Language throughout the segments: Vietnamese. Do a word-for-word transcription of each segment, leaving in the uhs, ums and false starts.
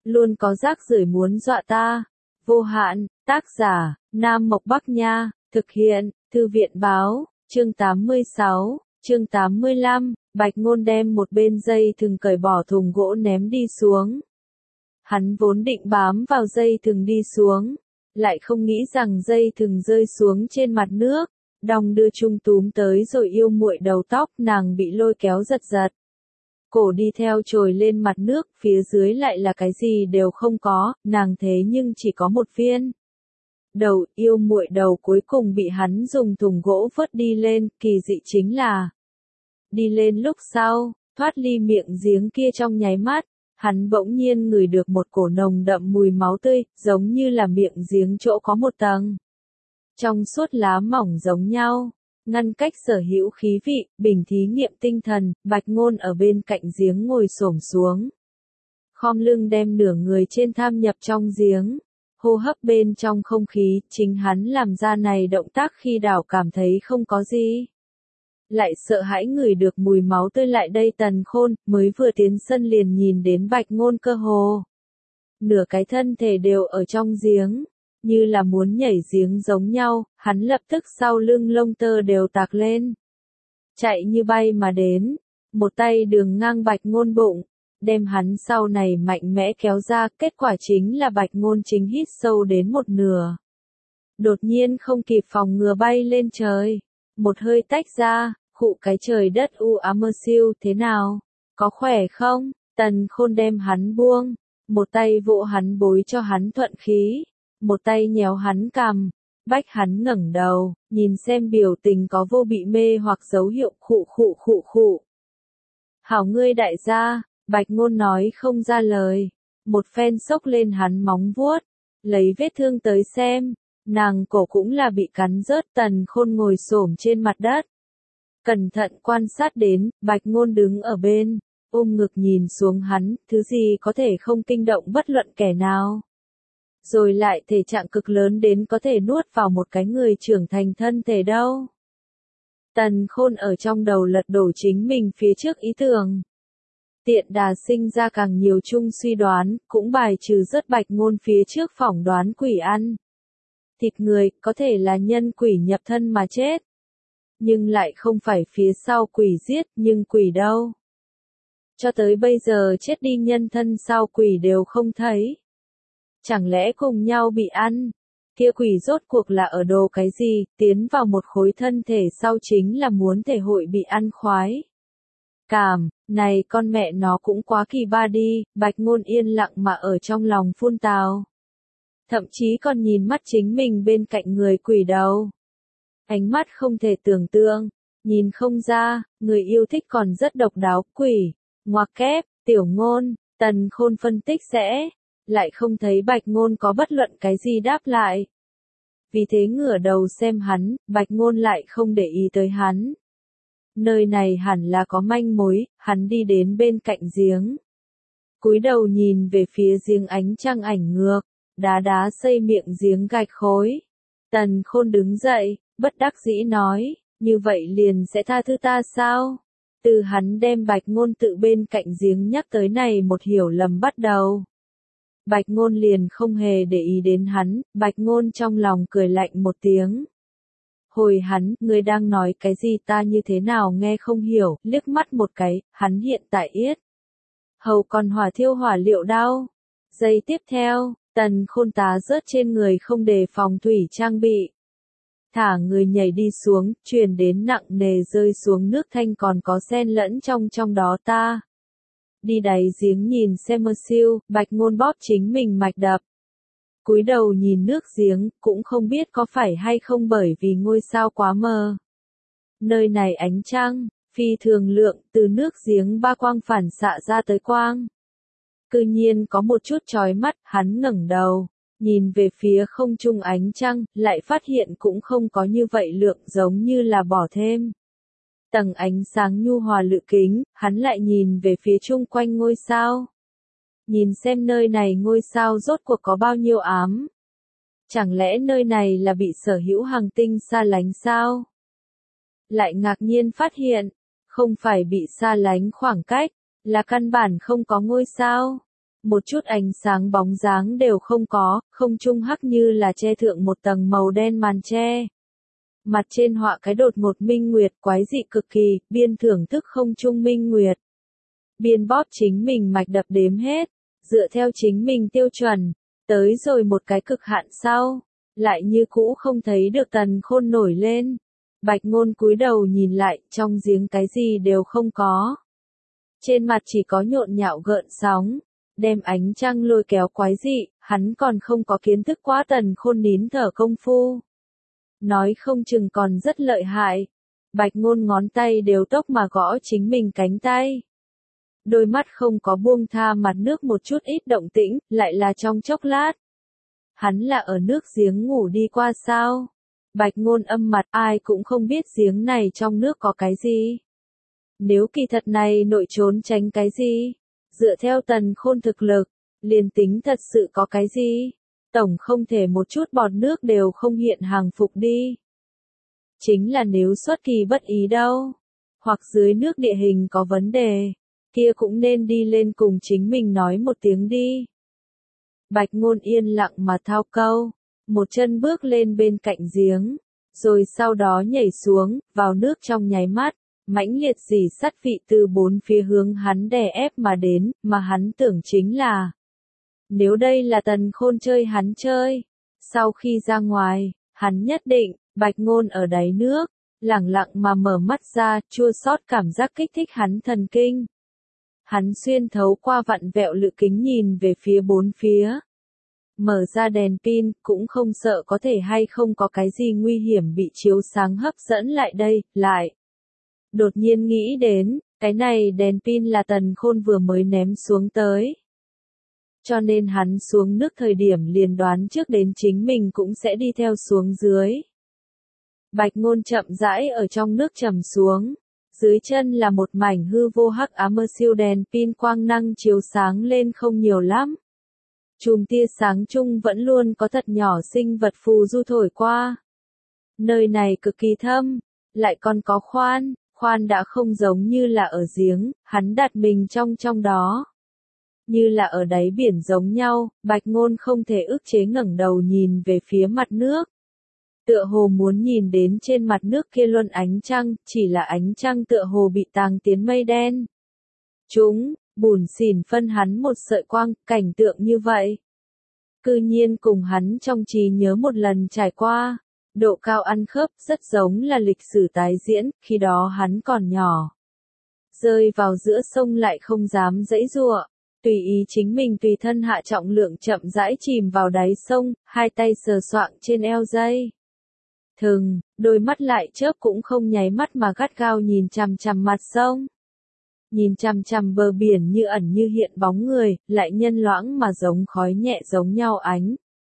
luôn có rác rưởi muốn dọa ta. Vô hạn, tác giả, Nam Mộc Bắc Nha, thực hiện, Thư viện báo, chương tám mươi sáu, chương tám mươi lăm, Bạch Ngôn đem một bên dây thừng cởi bỏ thùng gỗ ném đi xuống. Hắn vốn định bám vào dây thừng đi xuống, lại không nghĩ rằng dây thừng rơi xuống trên mặt nước, đong đưa chung túm tới rồi yêu muội đầu tóc, nàng bị lôi kéo giật giật. Cổ đi theo trồi lên mặt nước, phía dưới lại là cái gì đều không có, nàng thế nhưng chỉ có một viên. Đầu, yêu muội đầu cuối cùng bị hắn dùng thùng gỗ vớt đi lên, kỳ dị chính là đi lên lúc sau, thoát ly miệng giếng kia trong nháy mắt, hắn bỗng nhiên ngửi được một cổ nồng đậm mùi máu tươi, giống như là miệng giếng chỗ có một tầng trong suốt lá mỏng giống nhau, ngăn cách sở hữu khí vị, bình thí nghiệm tinh thần. Bạch Ngôn ở bên cạnh giếng ngồi xổm xuống, khom lưng đem nửa người trên tham nhập trong giếng, hô hấp bên trong không khí, chính hắn làm ra này động tác khi đảo cảm thấy không có gì. Lại sợ hãi ngửi được mùi máu tươi lại đây. Tần Khôn mới vừa tiến sân liền nhìn đến Bạch Ngôn cơ hồ nửa cái thân thể đều ở trong giếng, như là muốn nhảy giếng giống nhau, hắn lập tức sau lưng lông tơ đều tạc lên. Chạy như bay mà đến, một tay đường ngang Bạch Ngôn bụng, đem hắn sau này mạnh mẽ kéo ra, kết quả chính là Bạch Ngôn chính hít sâu đến một nửa. Đột nhiên không kịp phòng ngừa bay lên trời, một hơi tách ra, khụ cái trời đất u ám mơ siêu, thế nào, có khỏe không? Tần Khôn đem hắn buông, một tay vỗ hắn bối cho hắn thuận khí, một tay nhéo hắn cằm, bách hắn ngẩng đầu, nhìn xem biểu tình có vô bị mê hoặc dấu hiệu, khụ khụ khụ khụ. Hảo ngươi đại gia, Bạch Ngôn nói không ra lời, một phen xốc lên hắn móng vuốt, lấy vết thương tới xem, nàng cổ cũng là bị cắn rớt. Tần Khôn ngồi xổm trên mặt đất, cẩn thận quan sát đến, Bạch Ngôn đứng ở bên, ôm ngực nhìn xuống hắn, thứ gì có thể không kinh động bất luận kẻ nào. Rồi lại thể trạng cực lớn đến có thể nuốt vào một cái người trưởng thành thân thể đâu. Tần Khôn ở trong đầu lật đổ chính mình phía trước ý tưởng. Tiện đà sinh ra càng nhiều chung suy đoán, cũng bài trừ rất Bạch Ngôn phía trước phỏng đoán quỷ ăn thịt người, có thể là nhân quỷ nhập thân mà chết. Nhưng lại không phải phía sau quỷ giết, nhưng quỷ đâu? Cho tới bây giờ chết đi nhân thân sau quỷ đều không thấy. Chẳng lẽ cùng nhau bị ăn? Kia quỷ rốt cuộc là ở đồ cái gì, tiến vào một khối thân thể sau chính là muốn thể hội bị ăn khoái. Cảm, này con mẹ nó cũng quá kỳ ba đi. Bạch Ngôn yên lặng mà ở trong lòng phun tào. Thậm chí còn nhìn mắt chính mình bên cạnh người quỷ đầu. Ánh mắt không thể tưởng tượng, nhìn không ra, người yêu thích còn rất độc đáo. Quỷ, ngoặc kép, Tiểu Ngôn, Tần Khôn phân tích sẽ, lại không thấy Bạch Ngôn có bất luận cái gì đáp lại. Vì thế ngửa đầu xem hắn, Bạch Ngôn lại không để ý tới hắn. Nơi này hẳn là có manh mối, hắn đi đến bên cạnh giếng. Cúi đầu nhìn về phía giếng, ánh trăng ảnh ngược, đá đá xây miệng giếng gạch khối. Tần Khôn đứng dậy, bất đắc dĩ nói, như vậy liền sẽ tha thứ ta sao? Từ hắn đem Bạch Ngôn tự bên cạnh giếng nhắc tới này một hiểu lầm bắt đầu. Bạch Ngôn liền không hề để ý đến hắn, Bạch Ngôn trong lòng cười lạnh một tiếng. Hồi hắn, ngươi đang nói cái gì ta như thế nào nghe không hiểu, liếc mắt một cái, hắn hiện tại yết hầu còn hỏa thiêu hỏa liệu đau. Giây tiếp theo, Tần Khôn tá rớt trên người không đề phòng thủy trang bị. Thả người nhảy đi xuống, truyền đến nặng nề rơi xuống nước thanh còn có xen lẫn trong trong đó ta. Đi đáy giếng nhìn xem mơ siêu, Bạch Ngôn bóp chính mình mạch đập. Cúi đầu nhìn nước giếng, cũng không biết có phải hay không bởi vì ngôi sao quá mờ. Nơi này ánh trăng, phi thường lượng, từ nước giếng ba quang phản xạ ra tới quang. Cư nhiên có một chút chói mắt, hắn ngẩng đầu, nhìn về phía không trung ánh trăng, lại phát hiện cũng không có như vậy lượng, giống như là bỏ thêm tầng ánh sáng nhu hòa lự kính. Hắn lại nhìn về phía chung quanh ngôi sao. Nhìn xem nơi này ngôi sao rốt cuộc có bao nhiêu ám. Chẳng lẽ nơi này là bị sở hữu hành tinh xa lánh sao? Lại ngạc nhiên phát hiện, không phải bị xa lánh khoảng cách, là căn bản không có ngôi sao. Một chút ánh sáng bóng dáng đều không có, không trung hắc như là che thượng một tầng màu đen màn che. Mặt trên họa cái đột ngột minh nguyệt quái dị cực kỳ, biên thưởng thức không trung minh nguyệt. Biên bóp chính mình mạch đập đếm hết, dựa theo chính mình tiêu chuẩn, tới rồi một cái cực hạn sau, lại như cũ không thấy được Tần Khôn nổi lên. Bạch Ngôn cúi đầu nhìn lại, trong giếng cái gì đều không có. Trên mặt chỉ có nhộn nhạo gợn sóng, đem ánh trăng lôi kéo quái dị, hắn còn không có kiến thức quá Tần Khôn nín thở công phu. Nói không chừng còn rất lợi hại. Bạch Ngôn ngón tay đều tốc mà gõ chính mình cánh tay. Đôi mắt không có buông tha mặt nước một chút ít động tĩnh, lại là trong chốc lát. Hắn là ở nước giếng ngủ đi qua sao? Bạch Ngôn âm mặt, ai cũng không biết giếng này trong nước có cái gì. Nếu kỳ thật này nội trốn tránh cái gì? Dựa theo Tần Khôn thực lực, liền tính thật sự có cái gì? Tổng không thể một chút bọt nước đều không hiện hàng phục đi. Chính là nếu xuất kỳ bất ý đâu, hoặc dưới nước địa hình có vấn đề, kia cũng nên đi lên cùng chính mình nói một tiếng đi. Bạch Ngôn yên lặng mà thao câu, một chân bước lên bên cạnh giếng, rồi sau đó nhảy xuống, vào nước trong nháy mắt, mãnh liệt rỉ sắt vị từ bốn phía hướng hắn đè ép mà đến, mà hắn tưởng chính là, nếu đây là Tần Khôn chơi hắn chơi, sau khi ra ngoài, hắn nhất định, Bạch Ngôn ở đáy nước, lẳng lặng mà mở mắt ra, chua xót cảm giác kích thích hắn thần kinh. Hắn xuyên thấu qua vặn vẹo lự kính nhìn về phía bốn phía. Mở ra đèn pin, cũng không sợ có thể hay không có cái gì nguy hiểm bị chiếu sáng hấp dẫn lại đây, lại. Đột nhiên nghĩ đến, cái này đèn pin là Tần Khôn vừa mới ném xuống tới. Cho nên hắn xuống nước thời điểm liền đoán trước đến chính mình cũng sẽ đi theo xuống dưới. Bạch Ngôn chậm rãi ở trong nước trầm xuống. Dưới chân là một mảnh hư vô hắc ám mơ siêu đèn pin quang năng chiếu sáng lên không nhiều lắm. Chùm tia sáng chung vẫn luôn có thật nhỏ sinh vật phù du thổi qua. Nơi này cực kỳ thâm, lại còn có khoan, khoan đã không giống như là ở giếng, hắn đặt mình trong trong đó. Như là ở đáy biển giống nhau, Bạch Ngôn không thể ức chế ngẩng đầu nhìn về phía mặt nước. Tựa hồ muốn nhìn đến trên mặt nước kia luân ánh trăng, chỉ là ánh trăng tựa hồ bị tàng tiến mây đen. Chúng, bùn xỉn phân hắn một sợi quang, cảnh tượng như vậy. Cư nhiên cùng hắn trong trí nhớ một lần trải qua, độ cao ăn khớp rất giống là lịch sử tái diễn, khi đó hắn còn nhỏ. Rơi vào giữa sông lại không dám giãy giụa, tùy ý chính mình tùy thân hạ trọng lượng chậm rãi chìm vào đáy sông, hai tay sờ soạng trên eo dây. Thừng, đôi mắt lại chớp cũng không nháy mắt mà gắt gao nhìn chằm chằm mặt sông. Nhìn chằm chằm bờ biển như ẩn như hiện bóng người, lại nhân loãng mà giống khói nhẹ giống nhau ánh.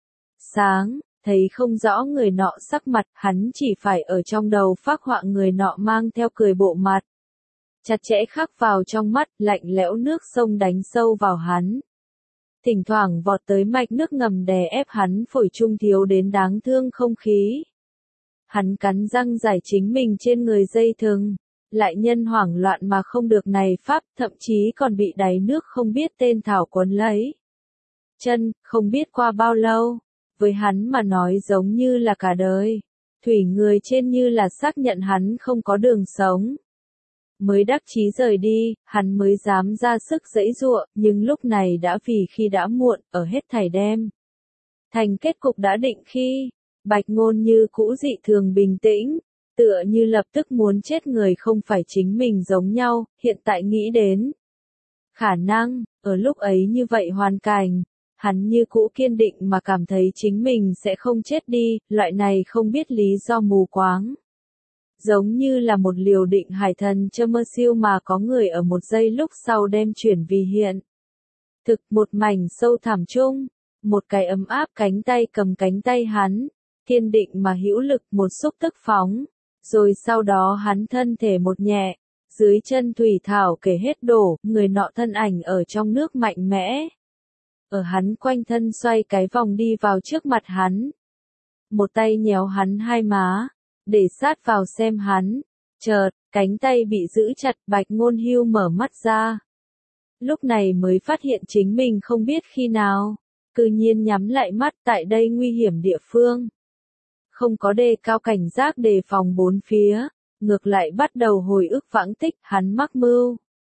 Sáng, thấy không rõ người nọ sắc mặt, hắn chỉ phải ở trong đầu phác họa người nọ mang theo cười bộ mặt. Chặt chẽ khắc vào trong mắt, lạnh lẽo nước sông đánh sâu vào hắn. Thỉnh thoảng vọt tới mạch nước ngầm đè ép hắn phổi trung thiếu đến đáng thương không khí. Hắn cắn răng giải chính mình trên người dây thừng, lại nhân hoảng loạn mà không được này pháp, thậm chí còn bị đáy nước không biết tên thảo quấn lấy. Chân, không biết qua bao lâu, với hắn mà nói giống như là cả đời. Thủy người trên như là xác nhận hắn không có đường sống. Mới đắc chí rời đi, hắn mới dám ra sức giãy giụa, nhưng lúc này đã vì khi đã muộn, ở hết thảy đem. Thành kết cục đã định khi, Bạch Ngôn như cũ dị thường bình tĩnh, tựa như lập tức muốn chết người không phải chính mình giống nhau, hiện tại nghĩ đến. Khả năng, ở lúc ấy như vậy hoàn cảnh, hắn như cũ kiên định mà cảm thấy chính mình sẽ không chết đi, loại này không biết lý do mù quáng. Giống như là một liều định hải thần chơ mơ siêu mà có người ở một giây lúc sau đem chuyển vì hiện. Thực một mảnh sâu thẳm chung, một cái ấm áp cánh tay cầm cánh tay hắn, kiên định mà hữu lực một xúc tức phóng, rồi sau đó hắn thân thể một nhẹ, dưới chân thủy thảo kể hết đổ, người nọ thân ảnh ở trong nước mạnh mẽ. Ở hắn quanh thân xoay cái vòng đi vào trước mặt hắn. Một tay nhéo hắn hai má, để sát vào xem hắn, chợt, cánh tay bị giữ chặt, Bạch Ngôn Hưu mở mắt ra. lúc này mới phát hiện chính mình không biết khi nào, cư nhiên nhắm lại mắt tại đây nguy hiểm địa phương. Không có đề cao cảnh giác đề phòng bốn phía, ngược lại bắt đầu hồi ức vãng tích, hắn mắc mưu.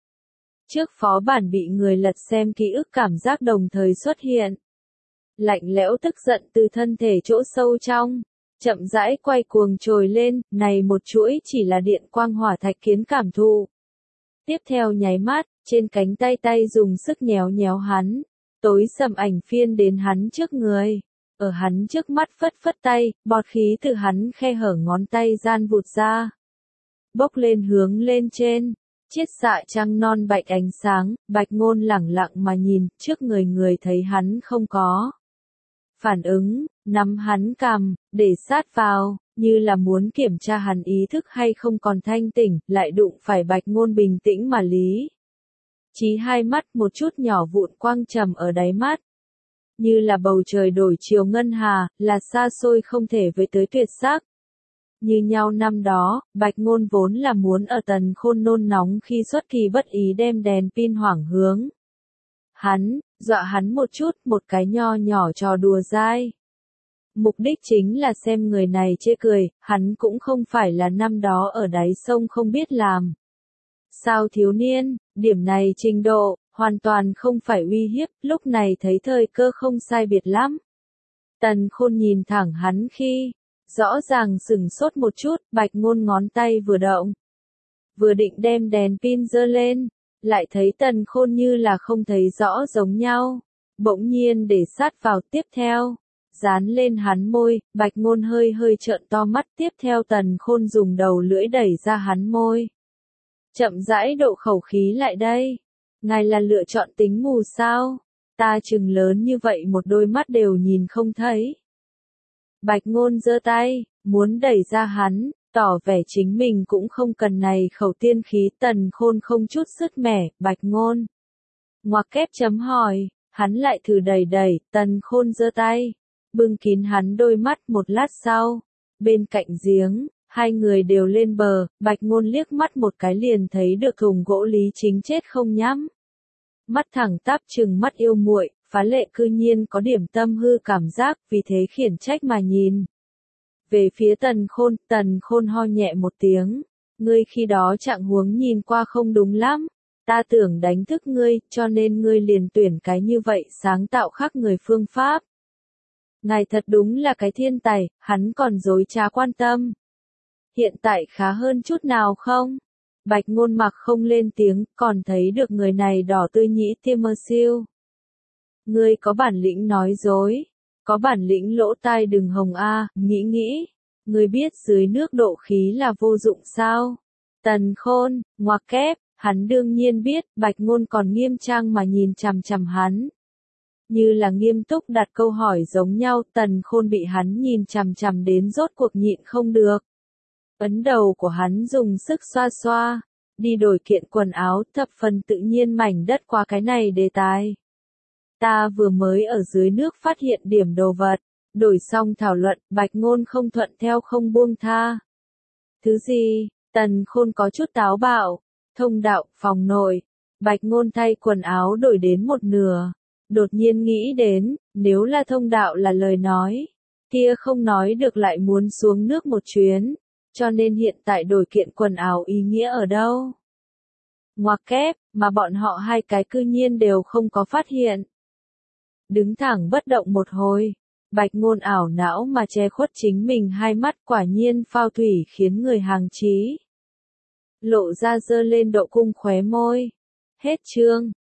Trước phó bản bị người lật xem ký ức cảm giác đồng thời xuất hiện. Lạnh lẽo tức giận từ thân thể chỗ sâu trong, chậm rãi quay cuồng trồi lên, này một chuỗi chỉ là điện quang hỏa thạch kiến cảm thụ. Tiếp theo nháy mắt, trên cánh tay tay dùng sức nhéo nhéo hắn, tối sầm ảnh phiên đến hắn trước người. Ở hắn trước mắt phất phất tay, bọt khí từ hắn khe hở ngón tay gian vụt ra. Bốc lên hướng lên trên, chiết xạ trăng non bạch ánh sáng, Bạch Ngôn lẳng lặng mà nhìn, trước người người thấy hắn không có phản ứng, nắm hắn cằm, để sát vào, như là muốn kiểm tra hắn ý thức hay không còn thanh tỉnh, lại đụng phải Bạch Ngôn bình tĩnh mà lý. Chí hai mắt một chút nhỏ vụn quang trầm ở đáy mắt. Như là bầu trời đổi chiều ngân hà, là xa xôi không thể với tới tuyệt sắc. Như nhau năm đó, Bạch Ngôn vốn là muốn ở Tần Khôn nôn nóng khi xuất kỳ bất ý đem đèn pin hoảng hướng. Hắn, dọa hắn một chút, một cái nho nhỏ trò đùa dai. Mục đích chính là xem người này chê cười, hắn cũng không phải là năm đó ở đáy sông không biết làm. Sao thiếu niên, điểm này trình độ, hoàn toàn không phải uy hiếp, lúc này thấy thời cơ không sai biệt lắm. Tần Khôn nhìn thẳng hắn khi, rõ ràng sửng sốt một chút, Bạch Ngôn ngón tay vừa động. Vừa định đem đèn pin giơ lên, lại thấy Tần Khôn như là không thấy rõ giống nhau. Bỗng nhiên để sát vào tiếp theo, dán lên hắn môi, Bạch Ngôn hơi hơi trợn to mắt tiếp theo Tần Khôn dùng đầu lưỡi đẩy ra hắn môi. Chậm rãi độ khẩu khí lại đây. Ngài là lựa chọn tính mù sao? Ta chừng lớn như vậy một đôi mắt đều nhìn không thấy. Bạch Ngôn giơ tay, muốn đẩy ra hắn, tỏ vẻ chính mình cũng không cần này khẩu tiên khí. Tần Khôn không chút sứt mẻ, Bạch Ngôn. Ngoặc kép chấm hỏi, hắn lại thử đẩy đẩy, Tần Khôn giơ tay, bưng kín hắn đôi mắt. Một lát sau, bên cạnh giếng, hai người đều lên bờ, Bạch Ngôn liếc mắt một cái liền thấy được thùng gỗ Lý Chính chết không nhắm. Mắt thẳng tắp trừng mắt yêu muội, phá lệ cư nhiên có điểm tâm hư cảm giác, vì thế khiển trách mà nhìn. Về phía Tần Khôn, Tần Khôn ho nhẹ một tiếng, ngươi khi đó trạng huống nhìn qua không đúng lắm, ta tưởng đánh thức ngươi, cho nên ngươi liền tuyển cái như vậy sáng tạo khác người phương pháp. Ngài thật đúng là cái thiên tài, hắn còn dối trá quan tâm. Hiện tại khá hơn chút nào không? Bạch Ngôn mặc không lên tiếng, còn thấy được người này đỏ tươi nhĩ tiêm mơ siêu. Ngươi có bản lĩnh nói dối, có bản lĩnh lỗ tai đừng hồng a, nghĩ nghĩ, ngươi biết dưới nước độ khí là vô dụng sao? Tần Khôn, ngoặc kép, hắn đương nhiên biết, Bạch Ngôn còn nghiêm trang mà nhìn chằm chằm hắn. Như là nghiêm túc đặt câu hỏi giống nhau, Tần Khôn bị hắn nhìn chằm chằm đến rốt cuộc nhịn không được. Ấn đầu của hắn dùng sức xoa xoa, đi đổi kiện quần áo, thập phần tự nhiên mảnh đất qua cái này đề tài. Ta vừa mới ở dưới nước phát hiện điểm đồ vật, đổi xong thảo luận, Bạch Ngôn không thuận theo không buông tha. Thứ gì? Tần Khôn có chút táo bạo, thông đạo, phòng nội, Bạch Ngôn thay quần áo đổi đến một nửa, đột nhiên nghĩ đến, nếu là thông đạo là lời nói, kia không nói được lại muốn xuống nước một chuyến. Cho nên hiện tại đổi kiện quần áo ý nghĩa ở đâu? Ngoặc kép, mà bọn họ hai cái cư nhiên đều không có phát hiện. Đứng thẳng bất động một hồi, Bạch Ngôn ảo não mà che khuất chính mình hai mắt, quả nhiên phao thủy khiến người hàng trí. Lộ ra dơ lên độ cung khóe môi. Hết chương.